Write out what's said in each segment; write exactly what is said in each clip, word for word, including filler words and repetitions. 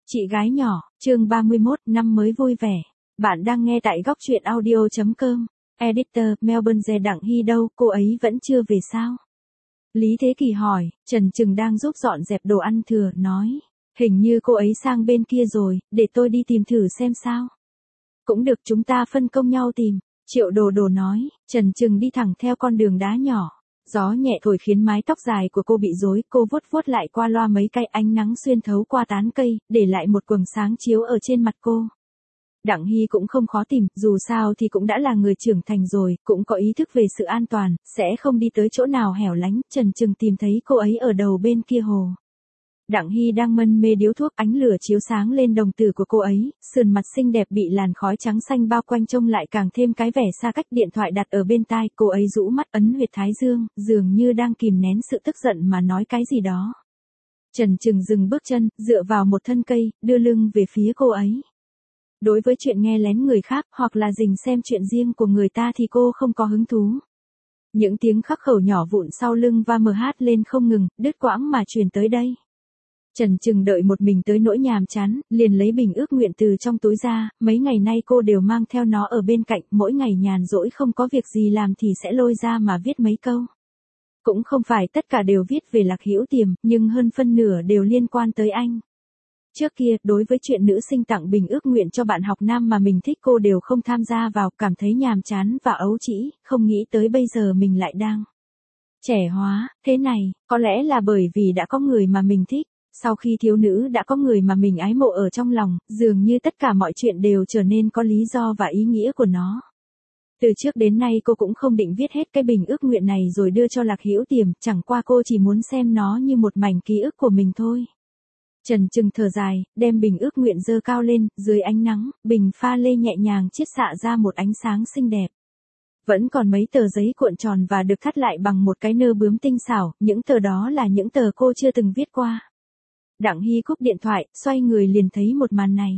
Chị gái nhỏ, chương ba mươi mốt, năm mới vui vẻ. Bạn đang nghe tại góc truyện audio.com. Editor, Melbourne Dè Đặng Hy đâu, cô ấy vẫn chưa về sao? Lý Thế Kỳ hỏi, Trần Trừng đang giúp dọn dẹp đồ ăn thừa, nói. Hình như cô ấy sang bên kia rồi, để tôi đi tìm thử xem sao. Cũng được, chúng ta phân công nhau tìm. Triệu Đồ Đồ nói, Trần Trừng đi thẳng theo con đường đá nhỏ. Gió nhẹ thổi khiến mái tóc dài của cô bị rối, cô vuốt vuốt lại qua loa mấy cái, ánh nắng xuyên thấu qua tán cây, để lại một quầng sáng chiếu ở trên mặt cô. Đặng Hy cũng không khó tìm, dù sao thì cũng đã là người trưởng thành rồi, cũng có ý thức về sự an toàn, sẽ không đi tới chỗ nào hẻo lánh. Trần Trừng tìm thấy cô ấy ở đầu bên kia hồ. Đặng Hy đang mân mê điếu thuốc, ánh lửa chiếu sáng lên đồng tử của cô ấy, sườn mặt xinh đẹp bị làn khói trắng xanh bao quanh trông lại càng thêm cái vẻ xa cách. Điện thoại đặt ở bên tai, cô ấy rũ mắt ấn huyệt thái dương, dường như đang kìm nén sự tức giận mà nói cái gì đó. Trần Trừng dừng bước chân, dựa vào một thân cây, đưa lưng về phía cô ấy. Đối với chuyện nghe lén người khác, hoặc là rình xem chuyện riêng của người ta thì cô không có hứng thú. Những tiếng khắc khẩu nhỏ vụn sau lưng và mờ hát lên không ngừng, đứt quãng mà truyền tới đây. Trần Trừng đợi một mình tới nỗi nhàm chán, liền lấy bình ước nguyện từ trong túi ra, mấy ngày nay cô đều mang theo nó ở bên cạnh, mỗi ngày nhàn rỗi không có việc gì làm thì sẽ lôi ra mà viết mấy câu. Cũng không phải tất cả đều viết về Lạc Hữu Tiềm, nhưng hơn phân nửa đều liên quan tới anh. Trước kia, đối với chuyện nữ sinh tặng bình ước nguyện cho bạn học nam mà mình thích cô đều không tham gia vào, cảm thấy nhàm chán và ấu trĩ, không nghĩ tới bây giờ mình lại đang trẻ hóa, thế này, có lẽ là bởi vì đã có người mà mình thích. Sau khi thiếu nữ đã có người mà mình ái mộ ở trong lòng, dường như tất cả mọi chuyện đều trở nên có lý do và ý nghĩa của nó. Từ trước đến nay cô cũng không định viết hết cái bình ước nguyện này rồi đưa cho Lạc Hữu Tiềm, chẳng qua cô chỉ muốn xem nó như một mảnh ký ức của mình thôi. Trần Trừng thở dài, đem bình ước nguyện giơ cao lên, dưới ánh nắng, bình pha lê nhẹ nhàng chiết xạ ra một ánh sáng xinh đẹp. Vẫn còn mấy tờ giấy cuộn tròn và được thắt lại bằng một cái nơ bướm tinh xảo, những tờ đó là những tờ cô chưa từng viết qua. Đặng Hy cúp điện thoại, xoay người liền thấy một màn này.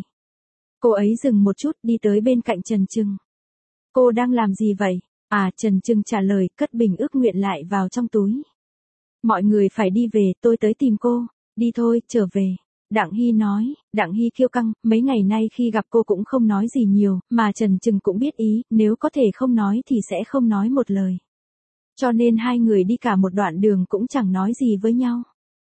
Cô ấy dừng một chút, đi tới bên cạnh Trần Trừng. Cô đang làm gì vậy? À, Trần Trừng trả lời, cất bình ước nguyện lại vào trong túi. Mọi người phải đi về, tôi tới tìm cô. Đi thôi, trở về. Đặng Hy nói. Đặng Hy kiêu căng, mấy ngày nay khi gặp cô cũng không nói gì nhiều, mà Trần Trừng cũng biết ý, nếu có thể không nói thì sẽ không nói một lời. Cho nên hai người đi cả một đoạn đường cũng chẳng nói gì với nhau.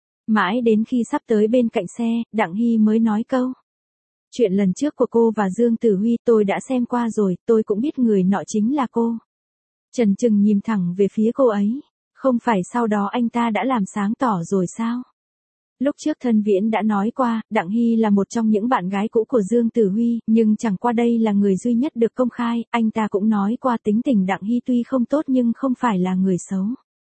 Mãi đến khi sắp tới bên cạnh xe, Đặng Hy mới nói câu. Chuyện lần trước của cô và Dương Tử Huy tôi đã xem qua rồi, tôi cũng biết người nọ chính là cô. Trần Trừng nhìn thẳng về phía cô ấy. Không phải sau đó anh ta đã làm sáng tỏ rồi sao? Lúc trước Thân Viễn đã nói qua, Đặng Hy là một trong những bạn gái cũ của Dương Tử Huy, nhưng chẳng qua đây là người duy nhất được công khai, anh ta cũng nói qua tính tình Đặng Hy tuy không tốt nhưng không phải là người xấu.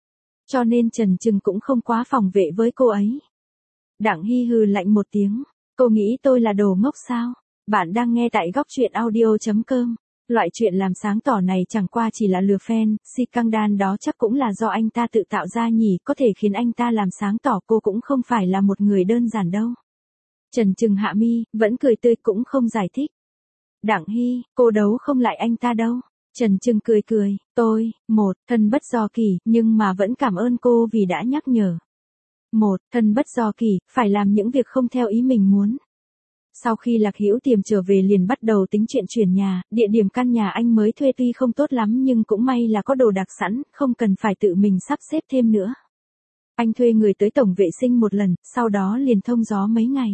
Cho nên Trần Trừng cũng không quá phòng vệ với cô ấy. Đặng Hy hừ lạnh một tiếng. Cô nghĩ tôi là đồ ngốc sao? Bạn đang nghe tại góc truyện audio.com. Loại chuyện làm sáng tỏ này chẳng qua chỉ là lừa fan, si căng đan đó chắc cũng là do anh ta tự tạo ra nhỉ, có thể khiến anh ta làm sáng tỏ cô cũng không phải là một người đơn giản đâu. Trần Trừng hạ mi, vẫn cười tươi cũng không giải thích. Đặng Hy, cô đấu không lại anh ta đâu. Trần Trừng cười cười, tôi, một, thân bất do kỷ, nhưng mà vẫn cảm ơn cô vì đã nhắc nhở. Một, thân bất do kỷ, phải làm những việc không theo ý mình muốn. Sau khi Lạc Hữu Tiềm trở về liền bắt đầu tính chuyện chuyển nhà, địa điểm căn nhà anh mới thuê tuy không tốt lắm nhưng cũng may là có đồ đạc sẵn, không cần phải tự mình sắp xếp thêm nữa. Anh thuê người tới tổng vệ sinh một lần, sau đó liền thông gió mấy ngày.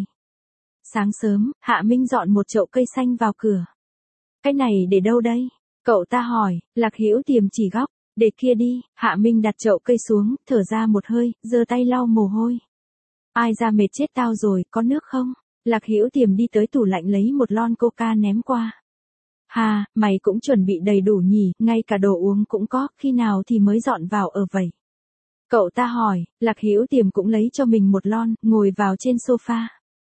Sáng sớm, Hạ Minh dọn một chậu cây xanh vào cửa. Cái này để đâu đây? Cậu ta hỏi. Lạc Hữu Tiềm chỉ góc. Để kia đi. Hạ Minh đặt chậu cây xuống, thở ra một hơi, giơ tay lau mồ hôi. Ai ra mệt chết tao rồi, có nước không? Lạc Hữu Tiềm đi tới tủ lạnh lấy một lon coca ném qua. Hà, mày cũng chuẩn bị đầy đủ nhỉ, ngay cả đồ uống cũng có, khi nào thì mới dọn vào ở vậy? Cậu ta hỏi. Lạc Hữu Tiềm cũng lấy cho mình một lon, ngồi vào trên sofa.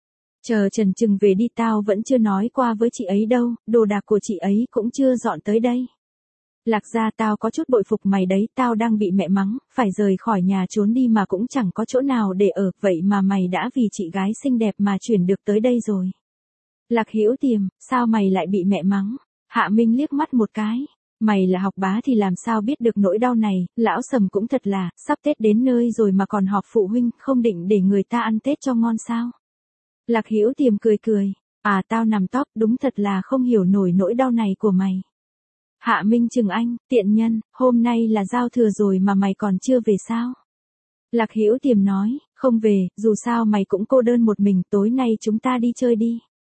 Chờ Trần Trừng về đi, tao vẫn chưa nói qua với chị ấy đâu, đồ đạc của chị ấy cũng chưa dọn tới đây. Lạc gia tao có chút bội phục mày đấy, tao đang bị mẹ mắng, phải rời khỏi nhà trốn đi mà cũng chẳng có chỗ nào để ở, vậy mà mày đã vì chị gái xinh đẹp mà chuyển được tới đây rồi. Lạc Hữu Tiềm, sao mày lại bị mẹ mắng? Hạ Minh liếc mắt một cái. Mày là học bá thì làm sao biết được nỗi đau này, lão Sầm cũng thật là, sắp Tết đến nơi rồi mà còn họp phụ huynh, không định để người ta ăn Tết cho ngon sao? Lạc Hữu Tiềm cười cười, à tao nằm top, đúng thật là không hiểu nổi nỗi đau này của mày. Hạ Minh chừng anh, tiện nhân, hôm nay là giao thừa rồi mà mày còn chưa về sao? Lạc Hữu Tiềm nói, không về, dù sao mày cũng cô đơn một mình, tối nay chúng ta đi chơi đi.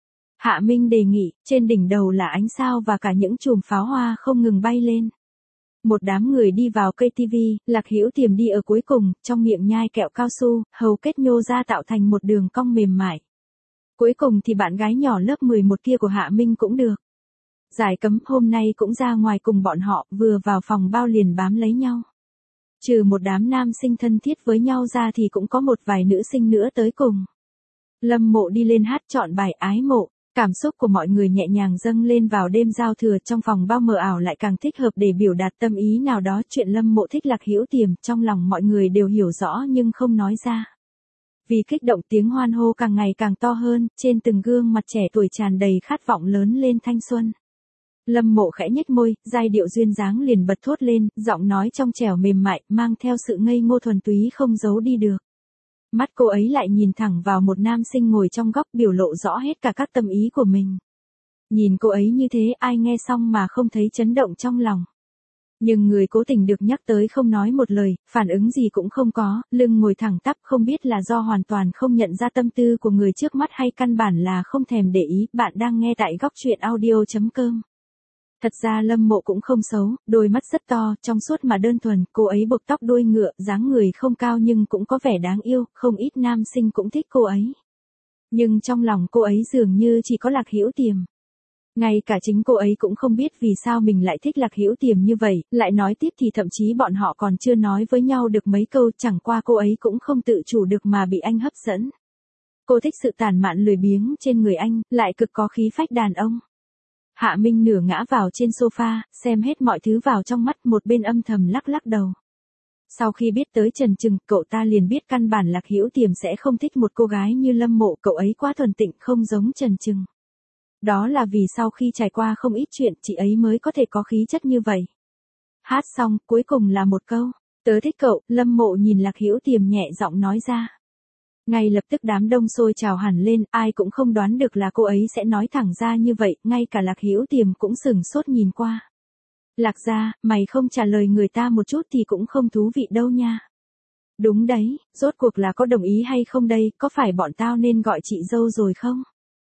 Hạ Minh đề nghị, trên đỉnh đầu là ánh sao và cả những chùm pháo hoa không ngừng bay lên. Một đám người đi vào cây ti vi, Lạc Hữu Tiềm đi ở cuối cùng, trong miệng nhai kẹo cao su, hầu kết nhô ra tạo thành một đường cong mềm mại. Cuối cùng thì bạn gái nhỏ lớp mười một kia của Hạ Minh cũng được. Giải cấm hôm nay cũng ra ngoài cùng bọn họ, vừa vào phòng bao liền bám lấy nhau. Trừ một đám nam sinh thân thiết với nhau ra thì cũng có một vài nữ sinh nữa tới cùng. Lâm Mộ đi lên hát chọn bài Ái Mộ, cảm xúc của mọi người nhẹ nhàng dâng lên vào đêm giao thừa, trong phòng bao mờ ảo lại càng thích hợp để biểu đạt tâm ý nào đó. Chuyện Lâm Mộ thích Lạc Hữu Tiềm trong lòng mọi người đều hiểu rõ nhưng không nói ra. Vì kích động tiếng hoan hô càng ngày càng to hơn, trên từng gương mặt trẻ tuổi tràn đầy khát vọng lớn lên thanh xuân. Lâm Mộ khẽ nhếch môi, giai điệu duyên dáng liền bật thốt lên, giọng nói trong trẻo mềm mại, mang theo sự ngây ngô thuần túy không giấu đi được. Mắt cô ấy lại nhìn thẳng vào một nam sinh ngồi trong góc, biểu lộ rõ hết cả các tâm ý của mình. Nhìn cô ấy như thế, ai nghe xong mà không thấy chấn động trong lòng. Nhưng người cố tình được nhắc tới không nói một lời, phản ứng gì cũng không có, lưng ngồi thẳng tắp, không biết là do hoàn toàn không nhận ra tâm tư của người trước mắt hay căn bản là không thèm để ý. Bạn đang nghe tại góc truyện audio chấm com. Thật ra Lâm Mộ cũng không xấu, đôi mắt rất to, trong suốt mà đơn thuần, cô ấy buộc tóc đuôi ngựa, dáng người không cao nhưng cũng có vẻ đáng yêu, không ít nam sinh cũng thích cô ấy. Nhưng trong lòng cô ấy dường như chỉ có Lạc Hữu Tiềm. Ngay cả chính cô ấy cũng không biết vì sao mình lại thích Lạc Hữu Tiềm như vậy, lại nói tiếp thì thậm chí bọn họ còn chưa nói với nhau được mấy câu, chẳng qua cô ấy cũng không tự chủ được mà bị anh hấp dẫn. Cô thích sự tản mạn lười biếng trên người anh, lại cực có khí phách đàn ông. Hạ Minh nửa ngã vào trên sofa, xem hết mọi thứ vào trong mắt, một bên âm thầm lắc lắc đầu. Sau khi biết tới Trần Trừng, cậu ta liền biết căn bản Lạc Hữu Tiềm sẽ không thích một cô gái như Lâm Mộ, cậu ấy quá thuần tịnh không giống Trần Trừng. Đó là vì sau khi trải qua không ít chuyện, chị ấy mới có thể có khí chất như vậy. Hát xong, cuối cùng là một câu, tớ thích cậu, Lâm Mộ nhìn Lạc Hữu Tiềm nhẹ giọng nói ra. Ngay lập tức đám đông sôi trào hẳn lên, ai cũng không đoán được là cô ấy sẽ nói thẳng ra như vậy, ngay cả Lạc Hữu Tiềm cũng sửng sốt nhìn qua. Lạc gia, mày không trả lời người ta một chút thì cũng không thú vị đâu nha. Đúng đấy, rốt cuộc là có đồng ý hay không đây, có phải bọn tao nên gọi chị dâu rồi không?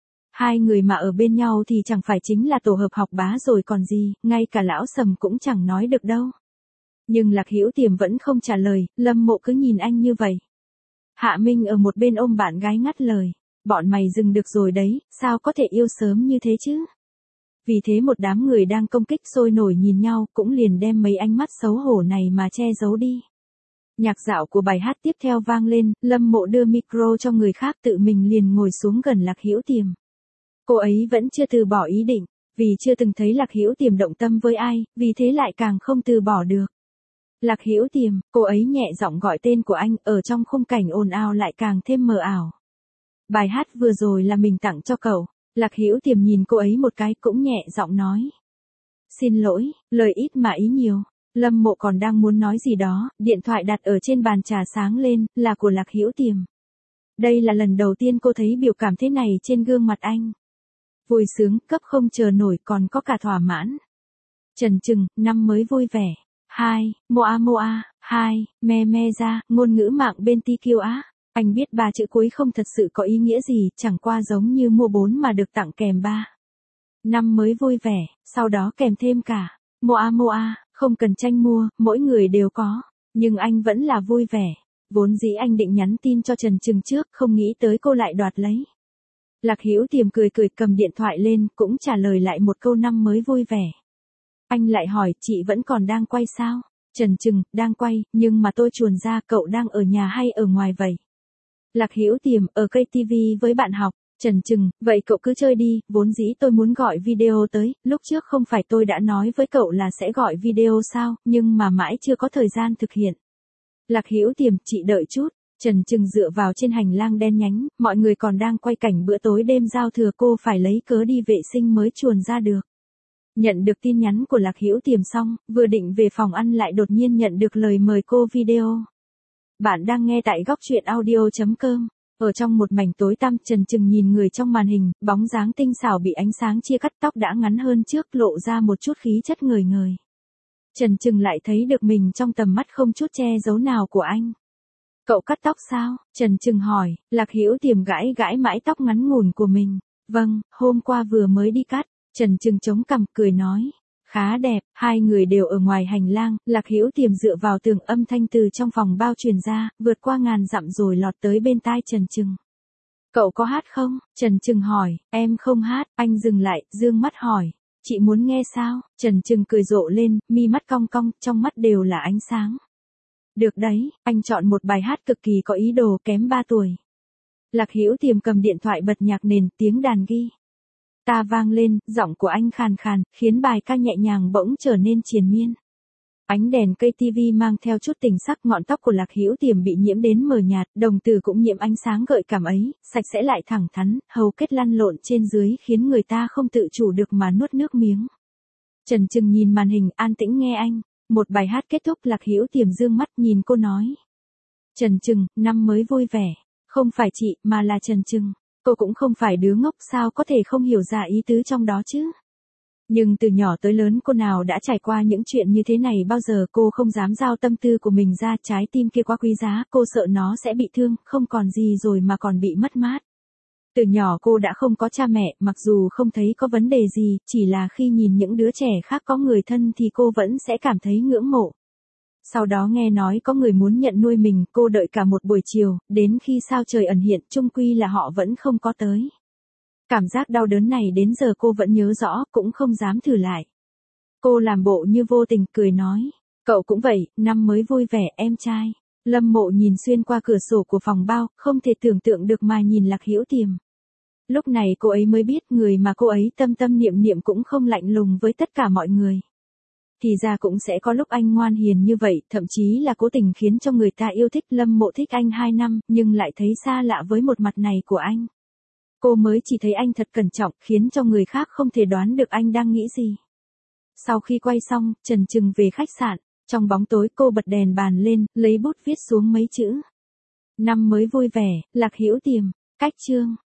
Hai người mà ở bên nhau thì chẳng phải chính là tổ hợp học bá rồi còn gì, ngay cả lão Sầm cũng chẳng nói được đâu. Nhưng Lạc Hữu Tiềm vẫn không trả lời, Lâm Mộ cứ nhìn anh như vậy. Hạ Minh ở một bên ôm bạn gái ngắt lời, bọn mày dừng được rồi đấy, sao có thể yêu sớm như thế chứ? Vì thế một đám người đang công kích sôi nổi nhìn nhau cũng liền đem mấy ánh mắt xấu hổ này mà che giấu đi. Nhạc dạo của bài hát tiếp theo vang lên, Lâm Mộ đưa micro cho người khác, tự mình liền ngồi xuống gần Lạc Hữu Tiềm. Cô ấy vẫn chưa từ bỏ ý định, vì chưa từng thấy Lạc Hữu Tiềm động tâm với ai, vì thế lại càng không từ bỏ được. Lạc Hữu Tiềm, cô ấy nhẹ giọng gọi tên của anh, ở trong khung cảnh ồn ào lại càng thêm mờ ảo. Bài hát vừa rồi là mình tặng cho cậu. Lạc Hữu Tiềm nhìn cô ấy một cái cũng nhẹ giọng nói. Xin lỗi, lời ít mà ý nhiều. Lâm Mộ còn đang muốn nói gì đó, điện thoại đặt ở trên bàn trà sáng lên, là của Lạc Hữu Tiềm. Đây là lần đầu tiên cô thấy biểu cảm thế này trên gương mặt anh. Vui sướng, cấp không chờ nổi, còn có cả thỏa mãn. Trần Trừng, năm mới vui vẻ. Hai, Moa Moa, hai, me me ra, ngôn ngữ mạng bên ti kiêu á. Anh biết ba chữ cuối không thật sự có ý nghĩa gì, chẳng qua giống như mua bốn mà được tặng kèm ba. Năm mới vui vẻ, sau đó kèm thêm cả. Moa Moa, không cần tranh mua, mỗi người đều có. Nhưng anh vẫn là vui vẻ. Vốn dĩ anh định nhắn tin cho Trần Trừng trước, không nghĩ tới cô lại đoạt lấy. Lạc Hữu Tiềm cười cười cầm điện thoại lên, cũng trả lời lại một câu năm mới vui vẻ. Anh lại hỏi, chị vẫn còn đang quay sao? Trần Trừng, đang quay, nhưng mà tôi chuồn ra, cậu đang ở nhà hay ở ngoài vậy? Lạc Hữu Tiềm, ở cây ti vi với bạn học. Trần Trừng, vậy cậu cứ chơi đi, vốn dĩ tôi muốn gọi video tới, lúc trước không phải tôi đã nói với cậu là sẽ gọi video sao, nhưng mà mãi chưa có thời gian thực hiện. Lạc Hữu Tiềm, chị đợi chút. Trần Trừng dựa vào trên hành lang đen nhánh, mọi người còn đang quay cảnh bữa tối đêm giao thừa, cô phải lấy cớ đi vệ sinh mới chuồn ra được. Nhận được tin nhắn của Lạc Hữu Tiềm xong, vừa định về phòng ăn lại đột nhiên nhận được lời mời cô video. Bạn đang nghe tại góc truyện audio chấm com. Ở trong một mảnh tối tăm, Trần Trừng nhìn người trong màn hình, bóng dáng tinh xảo bị ánh sáng chia cắt, tóc đã ngắn hơn trước, lộ ra một chút khí chất ngời ngời. Trần Trừng lại thấy được mình trong tầm mắt không chút che giấu nào của anh. Cậu cắt tóc sao? Trần Trừng hỏi. Lạc Hữu Tiềm gãi gãi mái tóc ngắn ngủn của mình. Vâng, hôm qua vừa mới đi cắt. Trần Trừng chống cằm cười nói. Khá đẹp. Hai người đều ở ngoài hành lang, Lạc Hữu Tiềm dựa vào tường, âm thanh từ trong phòng bao truyền ra, vượt qua ngàn dặm rồi lọt tới bên tai Trần Trừng. Cậu có hát không? Trần Trừng hỏi. Em không hát. Anh dừng lại, dương mắt hỏi. Chị muốn nghe sao? Trần Trừng cười rộ lên, mi mắt cong cong, trong mắt đều là ánh sáng. Được đấy, anh chọn một bài hát cực kỳ có ý đồ, kém ba tuổi. Lạc Hữu Tiềm cầm điện thoại bật nhạc nền, tiếng đàn ghi ta vang lên, giọng của anh khàn khàn, khiến bài ca nhẹ nhàng bỗng trở nên triền miên. Ánh đèn cây tivi mang theo chút tình sắc, ngọn tóc của Lạc Hữu Tiềm bị nhiễm đến mờ nhạt, đồng tử cũng nhiễm ánh sáng gợi cảm ấy, sạch sẽ lại thẳng thắn, hầu kết lăn lộn trên dưới khiến người ta không tự chủ được mà nuốt nước miếng. Trần Trừng nhìn màn hình, an tĩnh nghe anh. Một bài hát kết thúc, Lạc Hữu Tiềm dương mắt nhìn cô nói. Trần Trừng, năm mới vui vẻ. Không phải chị, mà là Trần Trừng. Cô cũng không phải đứa ngốc, sao có thể không hiểu ra ý tứ trong đó chứ. Nhưng từ nhỏ tới lớn cô nào đã trải qua những chuyện như thế này bao giờ, cô không dám giao tâm tư của mình ra, trái tim kia quá quý giá, cô sợ nó sẽ bị thương, không còn gì rồi mà còn bị mất mát. Từ nhỏ cô đã không có cha mẹ, mặc dù không thấy có vấn đề gì, chỉ là khi nhìn những đứa trẻ khác có người thân thì cô vẫn sẽ cảm thấy ngưỡng mộ. Sau đó nghe nói có người muốn nhận nuôi mình, cô đợi cả một buổi chiều, đến khi sao trời ẩn hiện, chung quy là họ vẫn không có tới. Cảm giác đau đớn này đến giờ cô vẫn nhớ rõ, cũng không dám thử lại. Cô làm bộ như vô tình, cười nói. Cậu cũng vậy, năm mới vui vẻ, em trai. Lâm Mộ nhìn xuyên qua cửa sổ của phòng bao, không thể tưởng tượng được mà nhìn Lạc Hữu Tiềm. Lúc này cô ấy mới biết người mà cô ấy tâm tâm niệm niệm cũng không lạnh lùng với tất cả mọi người. Thì ra cũng sẽ có lúc anh ngoan hiền như vậy, thậm chí là cố tình khiến cho người ta yêu thích. Lâm Mộ thích anh hai năm, nhưng lại thấy xa lạ với một mặt này của anh. Cô mới chỉ thấy anh thật cẩn trọng, khiến cho người khác không thể đoán được anh đang nghĩ gì. Sau khi quay xong, Trần Trừng về khách sạn. Trong bóng tối cô bật đèn bàn lên, lấy bút viết xuống mấy chữ. Năm mới vui vẻ, Lạc Hữu Tiềm. Cách chương.